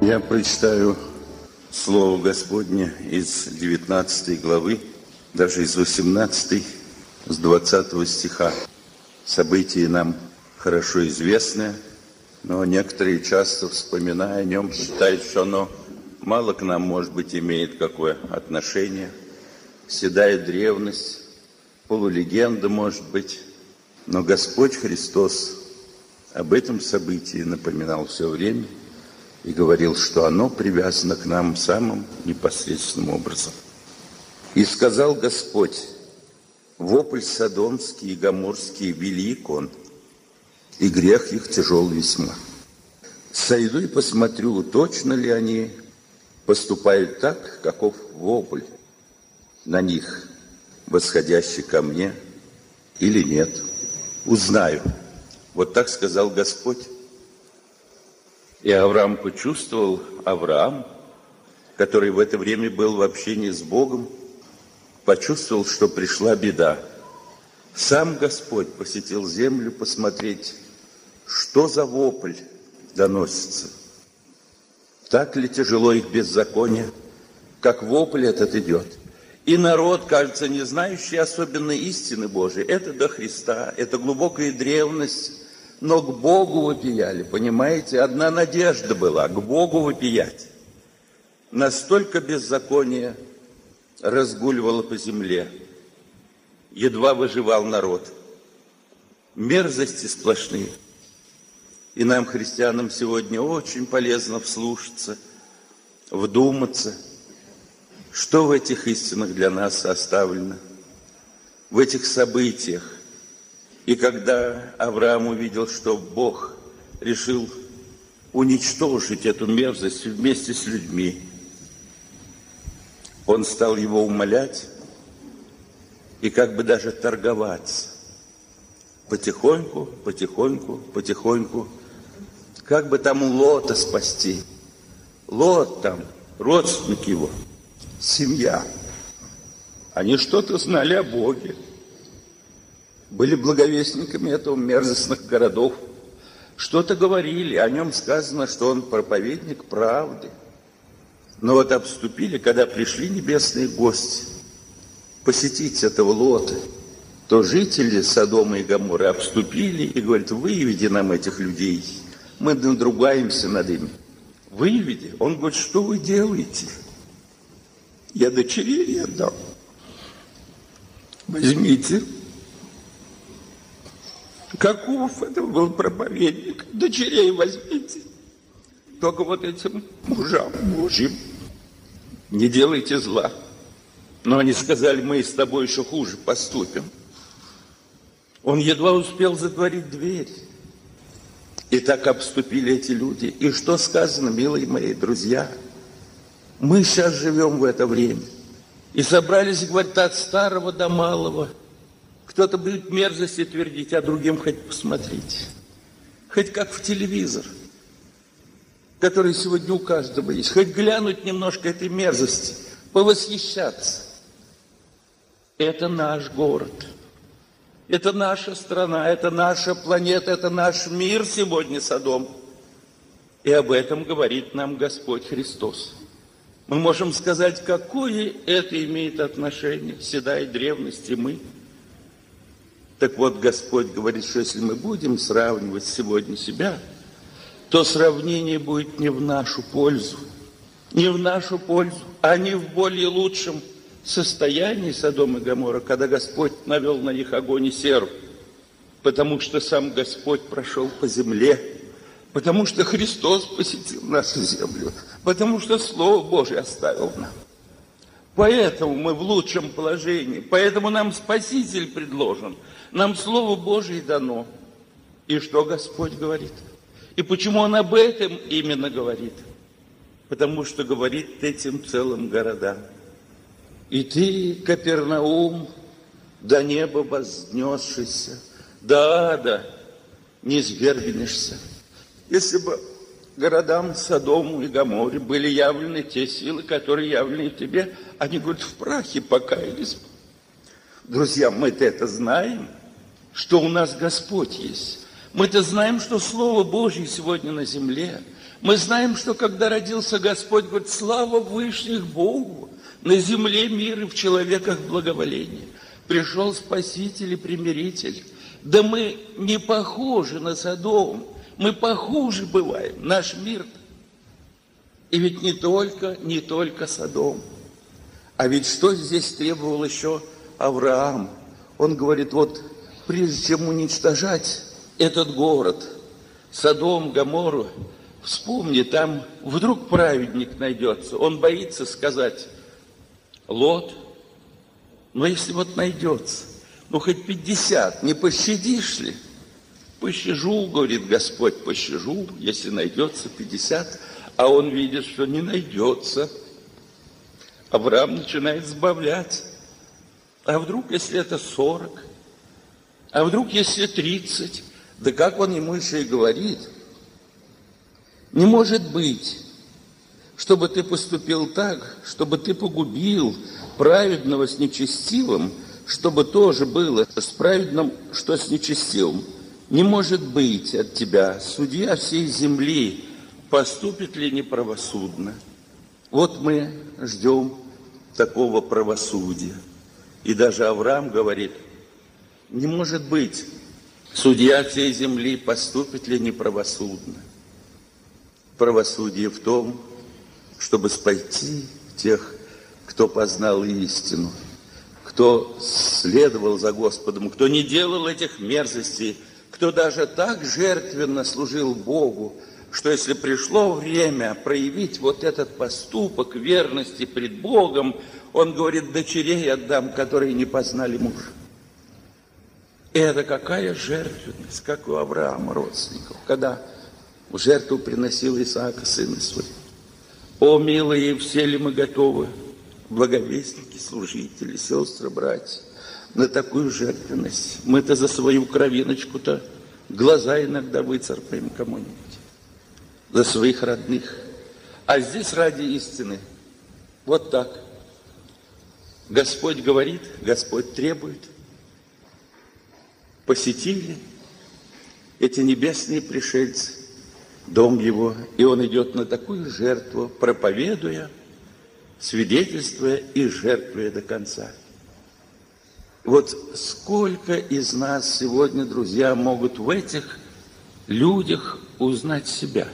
Я прочитаю Слово Господне из 19 главы, даже из 18, с 20 стиха. Событие нам хорошо известное, но некоторые, часто вспоминая о нем, считают, что оно мало к нам, может быть, имеет какое отношение. Седая древность, полулегенда, может быть. Но Господь Христос об этом событии напоминал все время и говорил, что оно привязано к нам самым непосредственным образом. «И сказал Господь: вопль содомский и гоморский велик он, и грех их тяжел весьма. Сойду и посмотрю, точно ли они поступают так, каков вопль на них, восходящий ко мне, или нет. Узнаю». Вот так сказал Господь. И Авраам почувствовал, который в это время был в общении с Богом, почувствовал, что пришла беда. Сам Господь посетил землю посмотреть, что за вопль доносится. Так ли тяжело их беззаконие, как вопль этот идет. И народ, кажется, не знающий особенной истины Божией, это до Христа, это глубокая древность, но к Богу вопияли, понимаете? Одна надежда была, к Богу вопиять. Настолько беззаконие разгуливало по земле, едва выживал народ. Мерзости сплошные. И нам, христианам, сегодня очень полезно вслушаться, вдуматься, что в этих истинах для нас оставлено, в этих событиях. И когда Авраам увидел, что Бог решил уничтожить эту мерзость вместе с людьми, он стал его умолять и как бы даже торговаться. Потихоньку, потихоньку, потихоньку, как бы там Лота спасти. Лот там, родственник его, семья. Они что-то знали о Боге. Были благовестниками этого мерзостных городов. Что-то говорили, о нем сказано, что он проповедник правды. Но вот обступили, когда пришли небесные гости посетить этого Лота, то жители Содома и Гоморры обступили и говорят: выведи нам этих людей, мы надругаемся над ими. Выведи. Он говорит: что вы делаете? Я дочерей отдам. Возьмите. Каков это был проповедник? Дочерей возьмите. Только вот этим мужам Божьим не делайте зла. Но они сказали: мы с тобой еще хуже поступим. Он едва успел затворить дверь. И так обступили эти люди. И что сказано, милые мои друзья? Мы сейчас живем в это время. И собрались, говорят, от старого до малого. Кто-то будет мерзости твердить, а другим хоть посмотрите. Хоть как в телевизор, который сегодня у каждого есть. Хоть глянуть немножко этой мерзости, повосхищаться. Это наш город. Это наша страна, это наша планета, это наш мир сегодня, Содом. И об этом говорит нам Господь Христос. Мы можем сказать, какое это имеет отношение, седая древности мы. Так вот, Господь говорит, что если мы будем сравнивать сегодня себя, то сравнение будет не в нашу пользу. Не в нашу пользу, а не в более лучшем состоянии Содома и Гоморра, когда Господь навел на них огонь и серу. Потому что сам Господь прошел по земле, потому что Христос посетил нашу землю, потому что Слово Божие оставил нам. Поэтому мы в лучшем положении, поэтому нам Спаситель предложен, нам Слово Божие дано. И что Господь говорит? И почему Он об этом именно говорит? Потому что говорит этим целым городам. И ты, Капернаум, до неба вознесшийся, до ада не свергнешься. Если бы городам Содому и Гоморре были явлены те силы, которые явлены тебе, они, говорят, в прахе покаялись. Друзья, мы-то это знаем, что у нас Господь есть. Мы-то знаем, что Слово Божье сегодня на земле. Мы знаем, что когда родился Господь, говорит, слава вышних Богу, на земле мир и в человеках благоволение. Пришел Спаситель и Примиритель. Да мы не похожи на Содом, мы похуже бываем, наш мир. И ведь не только Содом. А ведь что здесь требовал еще Авраам? Он говорит, вот прежде чем уничтожать этот город, Содом, Гоморру, вспомни, там вдруг праведник найдется. Он боится сказать, Лот, но если вот найдется, ну хоть 50, не пощадишь ли? Пощажу, говорит Господь, пощажу, если найдется 50, а он видит, что не найдется. Авраам начинает сбавлять. А вдруг, если это 40? А вдруг, если 30? Да как он ему еще и говорит? Не может быть, чтобы ты поступил так, чтобы ты погубил праведного с нечестивым, чтобы тоже было с праведным, что с нечестивым. Не может быть от тебя, судья всей земли, поступит ли неправосудно. Вот мы ждем такого правосудия. И даже Авраам говорит, не может быть, судья всей земли, поступит ли неправосудно. Правосудие в том, чтобы спасти тех, кто познал истину, кто следовал за Господом, кто не делал этих мерзостей, кто даже так жертвенно служил Богу, что если пришло время проявить вот этот поступок верности пред Богом, он говорит, дочерей отдам, которые не познали мужа. Это какая жертвенность, как у Авраама родственников, когда в жертву приносил Исаака, сына своего. О, милые, все ли мы готовы, благовестники, служители, сестры, братья, на такую жертвенность? Мы-то за свою кровиночку-то глаза иногда выцарпаем кому-нибудь, за своих родных. А здесь ради истины. Вот так. Господь говорит, Господь требует. Посетили эти небесные пришельцы дом его, и он идет на такую жертву, проповедуя, свидетельствуя и жертвуя до конца. Вот сколько из нас сегодня, друзья, могут в этих людях узнать себя?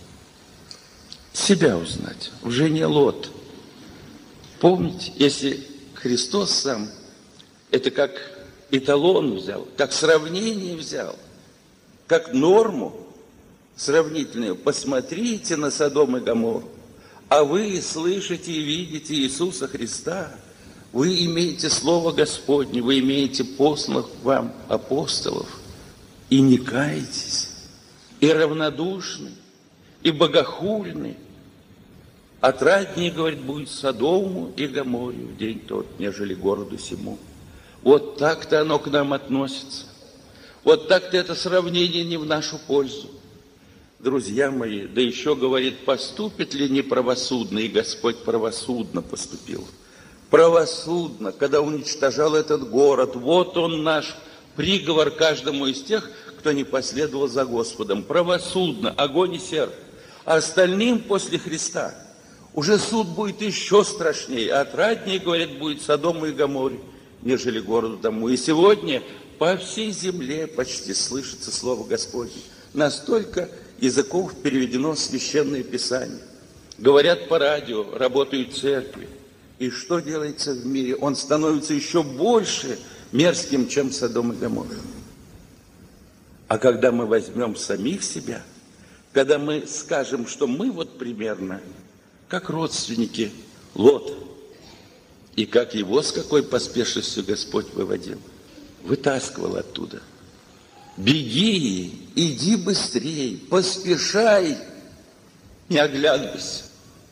Себя узнать в жене Лот. Помните, если Христос сам это как эталон взял, как сравнение взял, как норму сравнительную, посмотрите на Содом и Гоморру, а вы слышите и видите Иисуса Христа, вы имеете Слово Господне, вы имеете посланных вам апостолов, и не каетесь, и равнодушны, и богохульны. Отраднее, говорит, будет Содому и Гоморре в день тот, нежели городу сему. Вот так-то оно к нам относится. Вот так-то это сравнение не в нашу пользу. Друзья мои, да еще, говорит, поступит ли неправосудно, и Господь правосудно поступил. Правосудно, когда уничтожал этот город. Вот он наш приговор каждому из тех, кто не последовал за Господом. Правосудно, огонь и серп. А остальным после Христа уже суд будет еще страшнее. Отраднее, говорит, будет Содому и Гоморре, нежели городу тому. И сегодня по всей земле почти слышится Слово Господне. Настолько языков переведено в Священное Писание. Говорят по радио, работают церкви. И что делается в мире? Он становится еще больше мерзким, чем Содом и Гоморра. А когда мы возьмем самих себя, когда мы скажем, что мы вот примерно как родственники Лот, и как его с какой поспешностью Господь выводил, вытаскивал оттуда. Беги, иди быстрей, поспешай, не оглядывайся.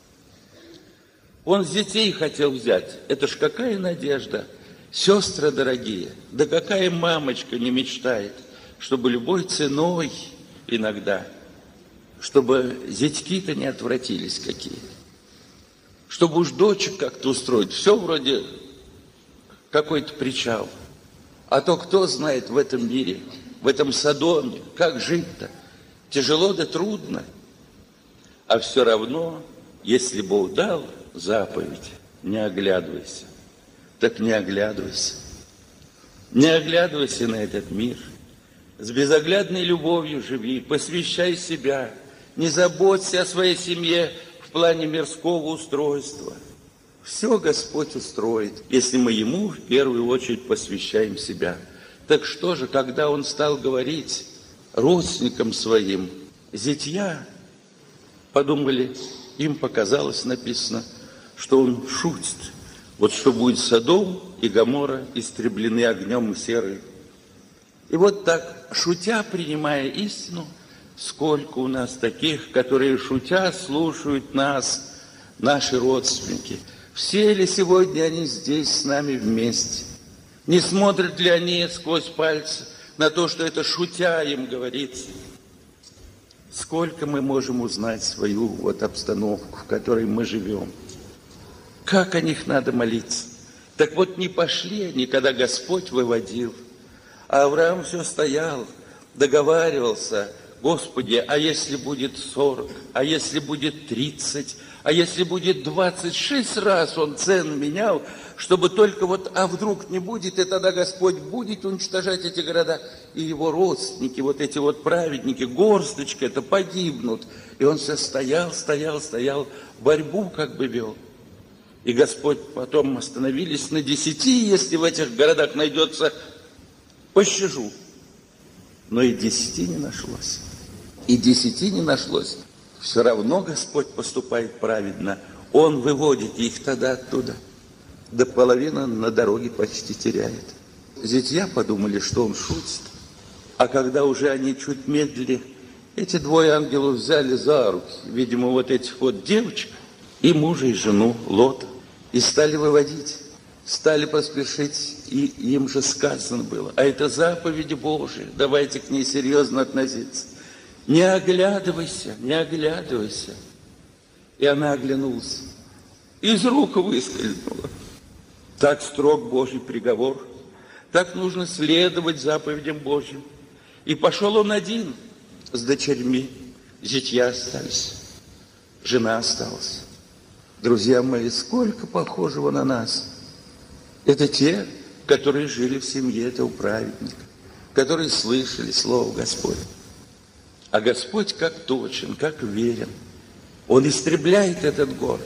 Он детей хотел взять. Это ж какая надежда. Сестры дорогие, да какая мамочка не мечтает, чтобы любой ценой иногда, чтобы зятьки-то не отвратились какие. Чтобы уж дочек как-то устроить. Все вроде какой-то причал. А то кто знает в этом мире, в этом Содоме, как жить-то? Тяжело да трудно. А все равно, если Бог дал заповедь, не оглядывайся. Так не оглядывайся. Не оглядывайся на этот мир. С безоглядной любовью живи, посвящай себя. Не заботься о своей семье в плане мирского устройства. Все Господь устроит, если мы Ему в первую очередь посвящаем себя. Так что же, когда Он стал говорить родственникам своим, зятья подумали, им показалось написано, что Он шутит. Вот что будет Содом и Гоморра истреблены огнем и серой. И вот так, шутя, принимая истину, сколько у нас таких, которые, шутя, слушают нас, наши родственники. Все ли сегодня они здесь с нами вместе? Не смотрят ли они сквозь пальцы на то, что это шутя им говорится? Сколько мы можем узнать свою вот обстановку, в которой мы живем? Как о них надо молиться? Так вот, не пошли они, когда Господь выводил. А Авраам все стоял, договаривался: Господи, а если будет 40, а если будет 30, а если будет 26 раз он цену менял, чтобы только вот, а вдруг не будет, и тогда Господь будет уничтожать эти города, и его родственники, вот эти вот праведники, горсточка, это погибнут. И он все стоял, борьбу как бы вел. И Господь потом остановились на 10, если в этих городах найдется, пощажу. Но и 10 не нашлось. И 10 не нашлось. Все равно Господь поступает праведно. Он выводит их тогда оттуда. До половины на дороге почти теряет. Зятья подумали, что он шутит. А когда уже они чуть медлили, эти двое ангелов взяли за руки, видимо, вот этих вот девочек, и мужа, и жену Лота, и стали выводить, стали поспешить, и им же сказано было, а это заповедь Божия, давайте к ней серьезно относиться. Не оглядывайся, не оглядывайся. И она оглянулась, из рук выскользнула. Так строг Божий приговор, так нужно следовать заповедям Божьим. И пошел он один с дочерьми, зятья остались, жена осталась. Друзья мои, сколько похожего на нас. Это те, которые жили в семье этого праведника, которые слышали Слово Господне. А Господь как точен, как верен. Он истребляет этот город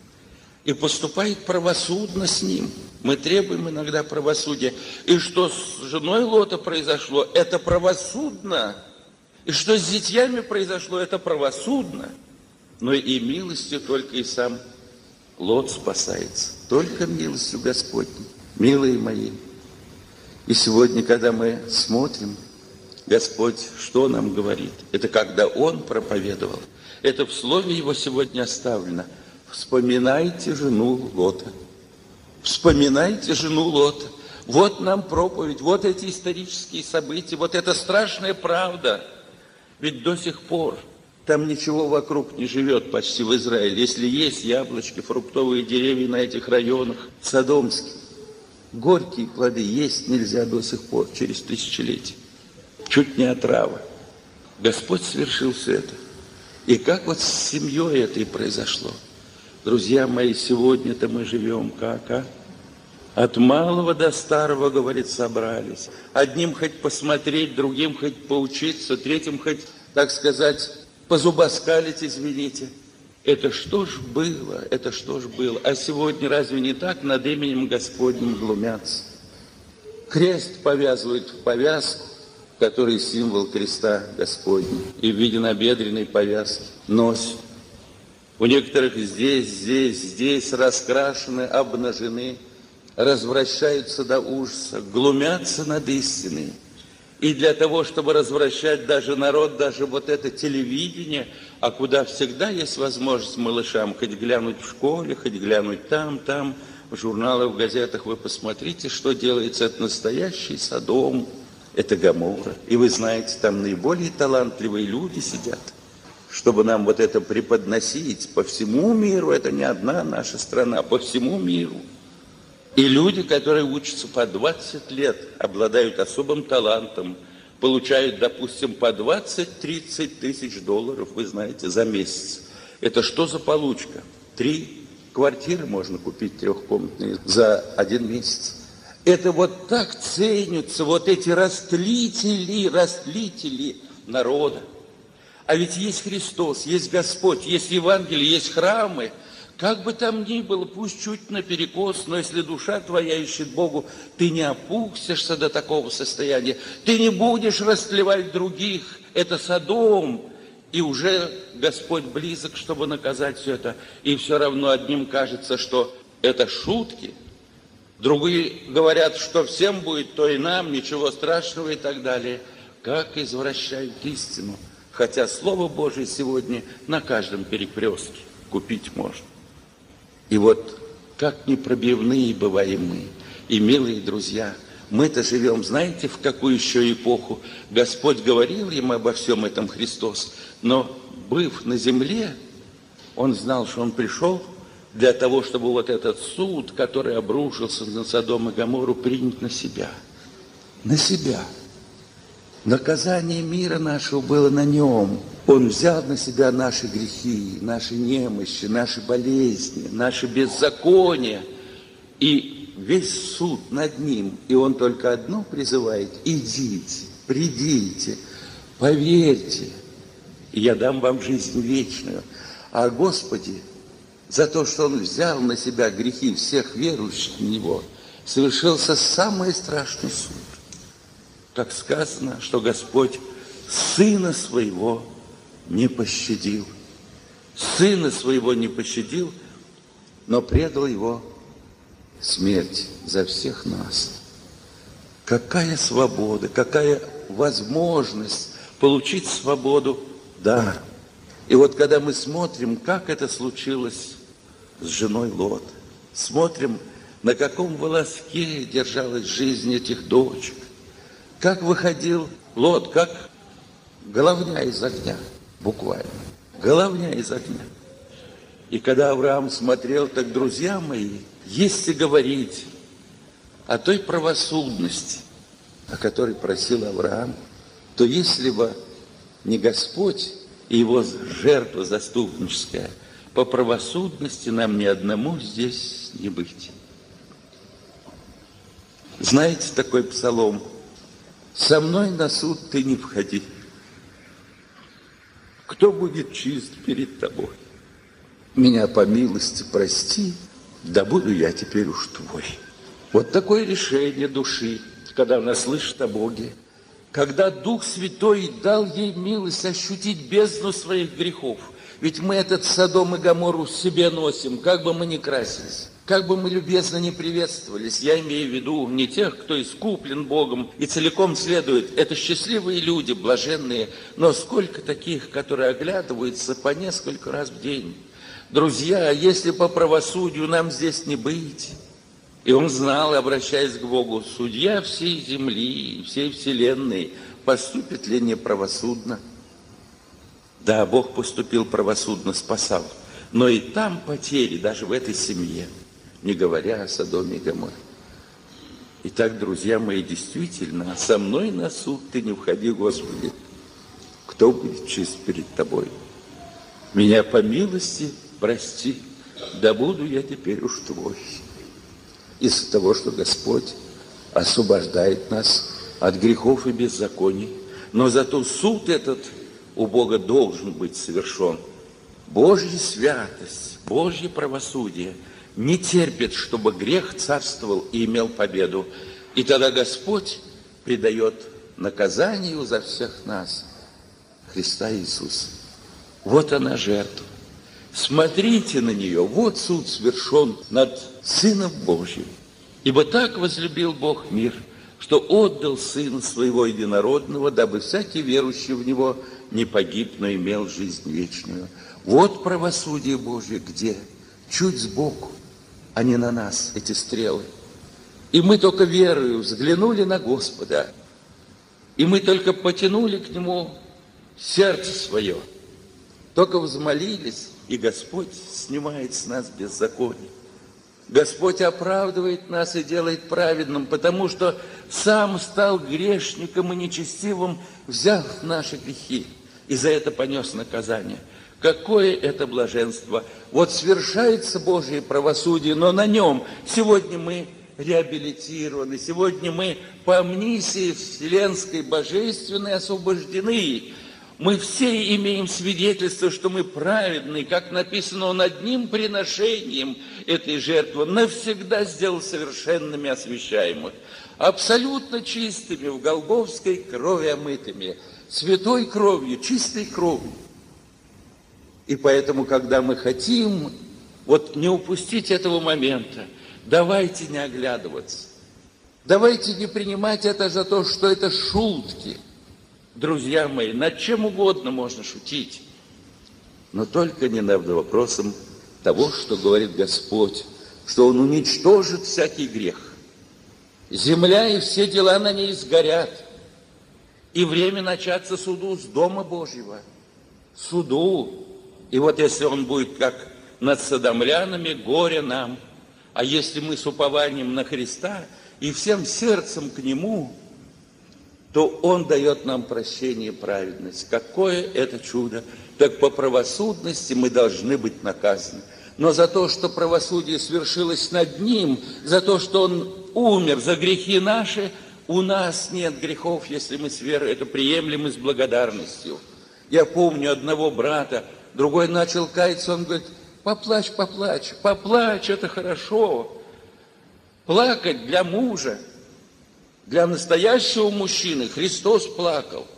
и поступает правосудно с ним. Мы требуем иногда правосудия. И что с женой Лота произошло, это правосудно. И что с зятьями произошло, это правосудно. Но и милостью только и сам Лот спасается. Только милостью Господней, милые мои. И сегодня, когда мы смотрим, Господь что нам говорит? Это когда Он проповедовал. Это в слове Его сегодня оставлено. Вспоминайте жену Лота. Вспоминайте жену Лота. Вот нам проповедь, вот эти исторические события, вот эта страшная правда. Ведь до сих пор там ничего вокруг не живет почти в Израиле. Если есть яблочки, фруктовые деревья на этих районах, содомские, горькие плоды есть нельзя до сих пор, через тысячелетия. Чуть не отрава. Господь совершил все это. И как вот с семьей это и произошло. Друзья мои, сегодня-то мы живем как, а? От малого до старого, говорит, собрались. Одним хоть посмотреть, другим хоть поучиться, третьим хоть, так сказать, позубоскалить, извините. Это что ж было, это что ж было. А сегодня разве не так над именем Господним глумятся? Крест повязывают в повязку, который символ креста Господня, и в виде набедренной повязки носят. У некоторых здесь раскрашены, обнажены, развращаются до ужаса, глумятся над истиной. И для того, чтобы развращать даже народ, даже вот это телевидение, а куда всегда есть возможность малышам хоть глянуть в школе, хоть глянуть там, в журналах, в газетах, вы посмотрите, что делается. Это настоящий Содом, это Гоморра. И вы знаете, там наиболее талантливые люди сидят, чтобы нам вот это преподносить по всему миру. Это не одна наша страна, по всему миру. И люди, которые учатся по 20 лет, обладают особым талантом, получают, допустим, по 20-30 тысяч долларов, вы знаете, за месяц. Это что за получка? 3 квартиры можно купить трехкомнатные за 1 месяц. Это вот так ценятся вот эти растлители народа. А ведь есть Христос, есть Господь, есть Евангелие, есть храмы. Как бы там ни было, пусть чуть наперекос, но если душа твоя ищет Богу, ты не опустишься до такого состояния. Ты не будешь растлевать других. Это Содом. И уже Господь близок, чтобы наказать все это. И все равно одним кажется, что это шутки. Другие говорят, что всем будет, то и нам, ничего страшного и так далее. Как извращают истину. Хотя Слово Божие сегодня на каждом перекрестке купить можно. И вот как непробивные бываем мы. И, милые друзья, мы-то живем, знаете, в какую еще эпоху? Господь говорил им обо всем этом, Христос, но, быв на земле, Он знал, что Он пришел для того, чтобы вот этот суд, который обрушился на Содом и Гоморру, принять на себя. На себя. Наказание мира нашего было на Нем. Он взял на себя наши грехи, наши немощи, наши болезни, наши беззакония. И весь суд над Ним. И Он только одно призывает: идите, придите, поверьте, и я дам вам жизнь вечную. А Господи, за то, что Он взял на себя грехи всех верующих в Него, совершился самый страшный суд. Как сказано, что Господь Сына Своего не пощадил. Сына Своего не пощадил, но предал Его смерти за всех нас. Какая свобода, какая возможность получить свободу даром. И вот когда мы смотрим, как это случилось с женой Лота, смотрим, на каком волоске держалась жизнь этих дочек, как выходил Лот, как головня из огня, буквально, головня из огня. И когда Авраам смотрел, так, друзья мои, если говорить о той правосудности, о которой просил Авраам, то если бы не Господь и Его жертва заступническая, по правосудности нам ни одному здесь не быть. Знаете такой псалом? «Со мной на суд ты не входи. Кто будет чист перед тобой? Меня по милости прости, да буду я теперь уж твой». Вот такое решение души, когда она слышит о Боге, когда Дух Святой дал ей милость ощутить бездну своих грехов. Ведь мы этот Содом и Гоморру в себе носим, как бы мы ни красились, как бы мы любезно ни приветствовались. Я имею в виду не тех, кто искуплен Богом и целиком следует. Это счастливые люди, блаженные. Но сколько таких, которые оглядываются по несколько раз в день. Друзья, если по правосудию нам здесь не быть... И он знал, обращаясь к Богу: судья всей земли, всей вселенной, поступит ли неправосудно? Да, Бог поступил правосудно, спасал. Но и там потери, даже в этой семье, не говоря о Содоме и Гоморре. Итак, друзья мои, действительно, со мной на суд ты не входи, Господи. Кто будет чист перед тобой? Меня по милости прости, да буду я теперь уж твой. Из-за того, что Господь освобождает нас от грехов и беззаконий. Но зато суд этот у Бога должен быть совершен. Божья святость, Божье правосудие не терпит, чтобы грех царствовал и имел победу. И тогда Господь предает наказанию за всех нас Христа Иисуса. Вот она жертва. Смотрите на нее, вот суд совершен над Сыном Божьим. Ибо так возлюбил Бог мир, что отдал Сына Своего Единородного, дабы всякий верующий в Него не погиб, но имел жизнь вечную. Вот правосудие Божье где? Чуть сбоку, а не на нас, эти стрелы. И мы только верою взглянули на Господа, и мы только потянули к Нему сердце свое, только взмолились, и Господь снимает с нас беззаконие. Господь оправдывает нас и делает праведным, потому что Сам стал грешником и нечестивым, взяв наши грехи, и за это понес наказание. Какое это блаженство! Вот свершается Божие правосудие, но на нем сегодня мы реабилитированы, сегодня мы по амнисии вселенской божественной освобождены. Мы все имеем свидетельство, что мы праведны, как написано, Он одним приношением этой жертвы навсегда сделал совершенными освящаемых, абсолютно чистыми, в голгофской крови омытыми, святой кровью, чистой кровью. И поэтому, когда мы хотим вот не упустить этого момента, давайте не оглядываться, давайте не принимать это за то, что это шутки. Друзья мои, над чем угодно можно шутить, но только не над вопросом того, что говорит Господь, что Он уничтожит всякий грех. Земля и все дела на ней сгорят, и время начаться суду с Дома Божьего, суду. И вот если он будет как над содомлянами, горе нам, а если мы с упованием на Христа и всем сердцем к Нему, то Он дает нам прощение и праведность. Какое это чудо! Так по правосудности мы должны быть наказаны. Но за то, что правосудие свершилось над Ним, за то, что Он умер за грехи наши, у нас нет грехов, если мы с верой это приемлем и с благодарностью. Я помню одного брата, другой начал каяться, он говорит: поплачь, поплачь, поплачь, это хорошо. Плакать для мужа, для настоящего мужчины Христос плакал.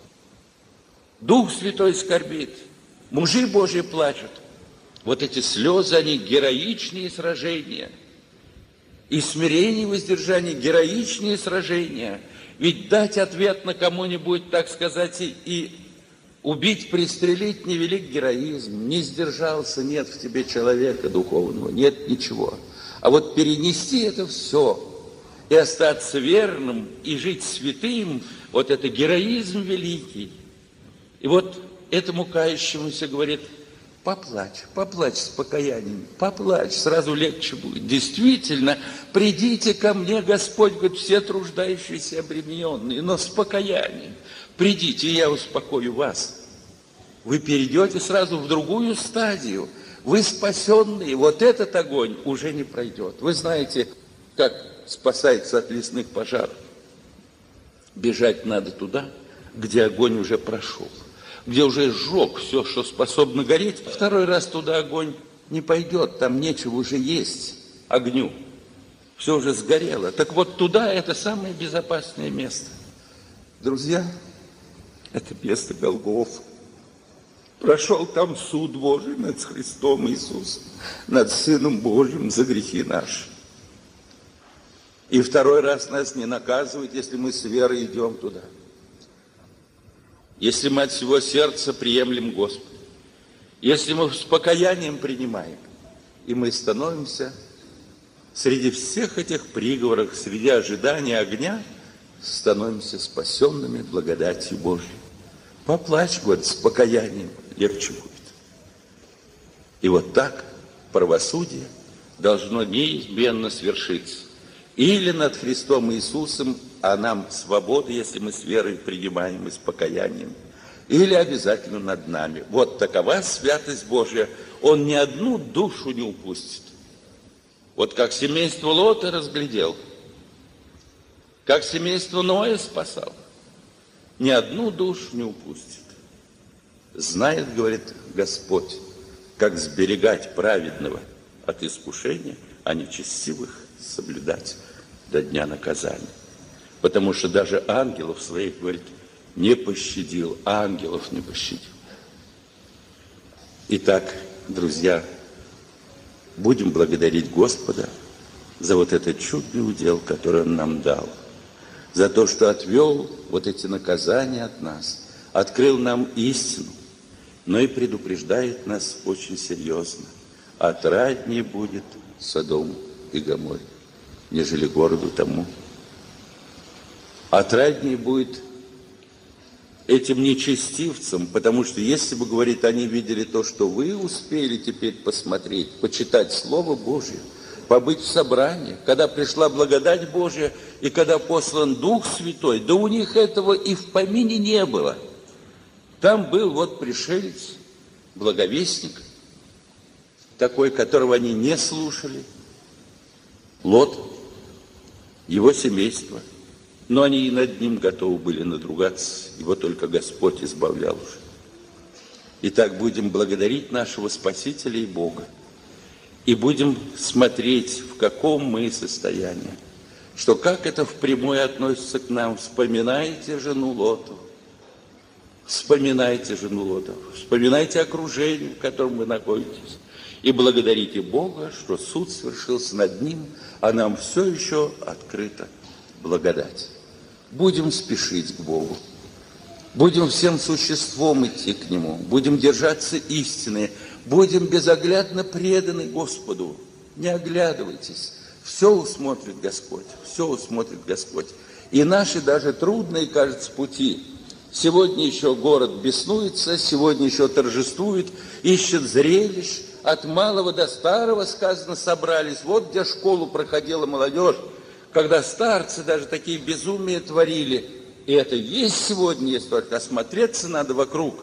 Дух Святой скорбит, мужи Божьи плачут. Вот эти слезы, они героичные сражения. И смирение, и воздержание, героичные сражения. Ведь дать ответ на кому-нибудь, так сказать, и убить, пристрелить — невелик героизм. Не сдержался, нет в тебе человека духовного, нет ничего. А вот перенести это все и остаться верным, и жить святым, вот это героизм великий. И вот этому кающемуся говорит: поплачь, поплачь с покаянием, поплачь, сразу легче будет. Действительно, придите ко мне, Господь говорит, все труждающиеся и обремененные, но с покаянием. Придите, и я успокою вас. Вы перейдете сразу в другую стадию. Вы спасенные, вот этот огонь уже не пройдет. Вы знаете, как спасается от лесных пожаров. Бежать надо туда, где огонь уже прошел, где уже сжег все, что способно гореть. Второй раз туда огонь не пойдет, там нечего уже есть огню. Все уже сгорело. Так вот туда это самое безопасное место. Друзья, это место Голгофа. Прошел там суд Божий над Христом Иисусом, над Сыном Божьим за грехи наши. И второй раз нас не наказывают, если мы с верой идем туда. Если мы от всего сердца приемлем Господа. Если мы с покаянием принимаем, и мы становимся среди всех этих приговоров, среди ожидания огня, становимся спасенными благодатью Божьей. Поплачь, говорит, с покаянием, легче будет. И вот так правосудие должно неизменно свершиться. Или над Христом Иисусом, а нам свобода, если мы с верой принимаем и с покаянием, или обязательно над нами. Вот такова святость Божья. Он ни одну душу не упустит. Вот как семейство Лота разглядел, как семейство Ноя спасал, ни одну душу не упустит. Знает, говорит Господь, как сберегать праведного от искушения, а нечестивых соблюдать до дня наказания. Потому что даже ангелов своих, говорит, не пощадил, ангелов не пощадил. Итак, друзья, будем благодарить Господа за вот этот чудный удел, который Он нам дал, за то, что отвел вот эти наказания от нас, открыл нам истину, но и предупреждает нас очень серьезно. Отраднее будет Содому и Гоморе, нежели городу тому. Отраднее будет этим нечестивцам, потому что если бы, говорит, они видели то, что вы успели теперь посмотреть, почитать Слово Божье, побыть в собрании, когда пришла благодать Божья и когда послан Дух Святой, да у них этого и в помине не было. Там был вот пришелец, благовестник, такой, которого они не слушали, Лот, его семейство. Но они и над ним готовы были надругаться, его только Господь избавлял уже. Итак, будем благодарить нашего Спасителя и Бога. И будем смотреть, в каком мы состоянии. Что как это впрямую относится к нам. Вспоминайте жену Лоту. Вспоминайте жену Лоту. Вспоминайте окружение, в котором вы находитесь. И благодарите Бога, что суд свершился над ним, а нам все еще открыта благодать. Будем спешить к Богу. Будем всем существом идти к Нему. Будем держаться истины. Будем безоглядно преданы Господу. Не оглядывайтесь. Все усмотрит Господь. Все усмотрит Господь. И наши даже трудные, кажется, пути. Сегодня еще город беснуется, сегодня еще торжествует, ищет зрелищ. От малого до старого, сказано, собрались. Вот где школу проходила молодежь, когда старцы даже такие безумия творили. И это есть сегодня, если только осмотреться надо вокруг.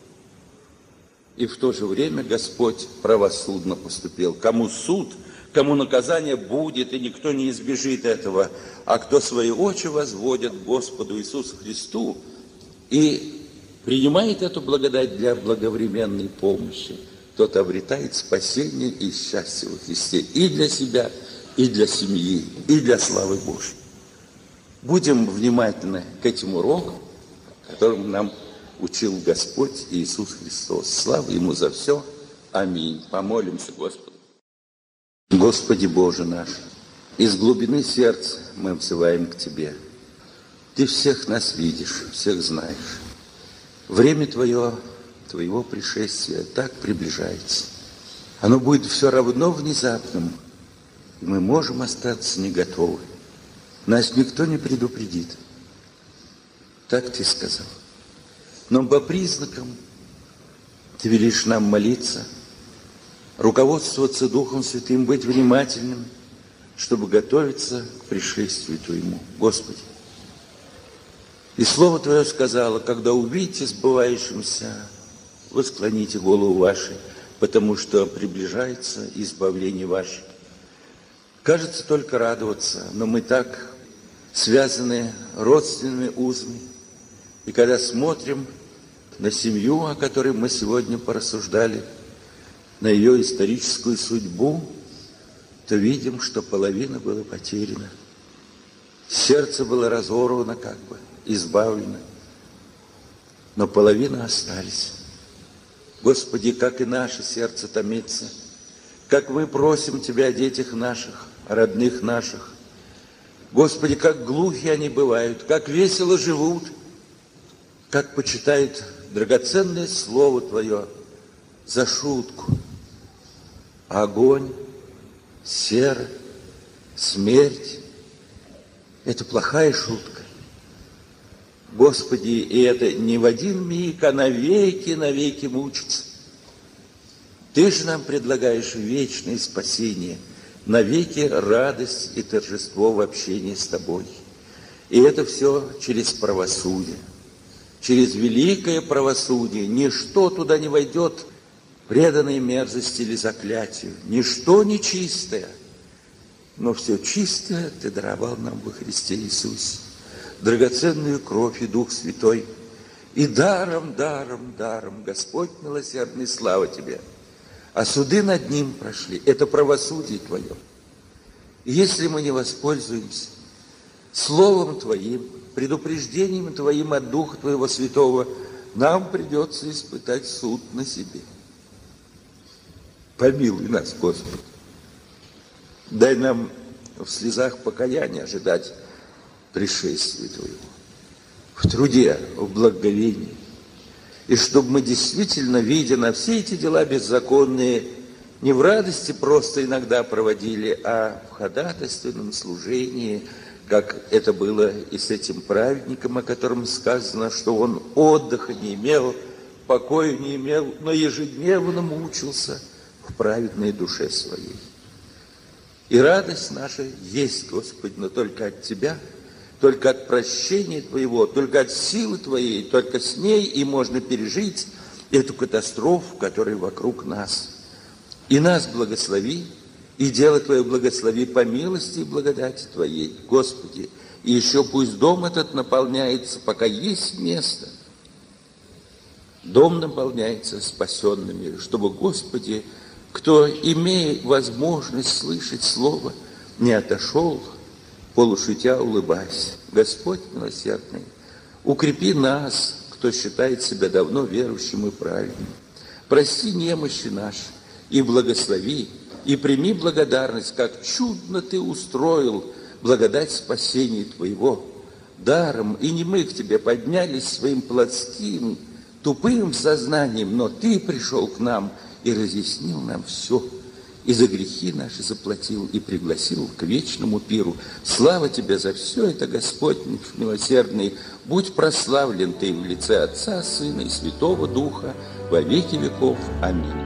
И в то же время Господь правосудно поступил. Кому суд, кому наказание будет, и никто не избежит этого. А кто свои очи возводит к Господу Иисусу Христу и принимает эту благодать для благовременной помощи, тот обретает спасение и счастье во Христе и для себя, и для семьи, и для славы Божьей. Будем внимательны к этим урокам, которым нам учил Господь Иисус Христос. Слава Ему за все. Аминь. Помолимся Господу. Господи Боже наш, из глубины сердца мы взываем к Тебе. Ты всех нас видишь, всех знаешь. Время Твоего пришествия так приближается. Оно будет все равно внезапным, и мы можем остаться не готовы. Нас никто не предупредит. Так Ты сказал. Но по признакам Ты велишь нам молиться, руководствоваться Духом Святым, быть внимательным, чтобы готовиться к пришествию Твоему. Господи, и Слово Твое сказало, когда увидите сбывающимся, вы склоните голову ваши, потому что приближается избавление ваше. Кажется только радоваться, но мы так связаны родственными узами. И когда смотрим на семью, о которой мы сегодня порассуждали, на ее историческую судьбу, то видим, что половина была потеряна. Сердце было разорвано как бы, избавлено, но половина остались. Господи, как и наше сердце томится, как мы просим Тебя о детях наших, о родных наших. Господи, как глухи они бывают, как весело живут, как почитают драгоценное Слово Твое за шутку. Огонь, сера, смерть – это плохая шутка. Господи, и это не в один миг, а навеки мучиться. Ты же нам предлагаешь вечное спасение, навеки радость и торжество в общении с Тобой. И это все через правосудие, через великое правосудие. Ничто туда не войдет преданной мерзости или заклятию, ничто нечистое, но все чистое Ты даровал нам во Христе Иисусе. Драгоценную кровь и Дух Святой. И даром, Господь милосердный, слава Тебе. А суды над Ним прошли. Это правосудие Твое. И если мы не воспользуемся Словом Твоим, предупреждением Твоим от Духа Твоего Святого, нам придется испытать суд на себе. Помилуй нас, Господи. Дай нам в слезах покаяния ожидать пришествия Твоего, в труде, в благоговении. И чтобы мы действительно, видя на все эти дела беззаконные, не в радости просто иногда проводили, а в ходатайственном служении, как это было и с этим праведником, о котором сказано, что он отдыха не имел, покоя не имел, но ежедневно мучился в праведной душе своей. И радость наша есть, Господи, но только от Тебя, только от прощения Твоего, только от силы Твоей, только с ней и можно пережить эту катастрофу, которая вокруг нас. И нас благослови, и дело Твое благослови по милости и благодати Твоей, Господи. И еще пусть дом этот наполняется, пока есть место. Дом наполняется спасенными, чтобы, Господи, кто, имея возможность слышать Слово, не отошел, полушутя улыбаясь. Господь милосердный, укрепи нас, кто считает себя давно верующим и праведным. Прости немощи наши и благослови, и прими благодарность, как чудно Ты устроил благодать спасения Твоего. Даром и не мы к Тебе поднялись своим плотским, тупым сознанием, но Ты пришел к нам и разъяснил нам все, и за грехи наши заплатил, и пригласил к вечному пиру. Слава Тебе за все это, Господь милосердный, будь прославлен Ты в лице Отца, Сына и Святого Духа во веки веков. Аминь.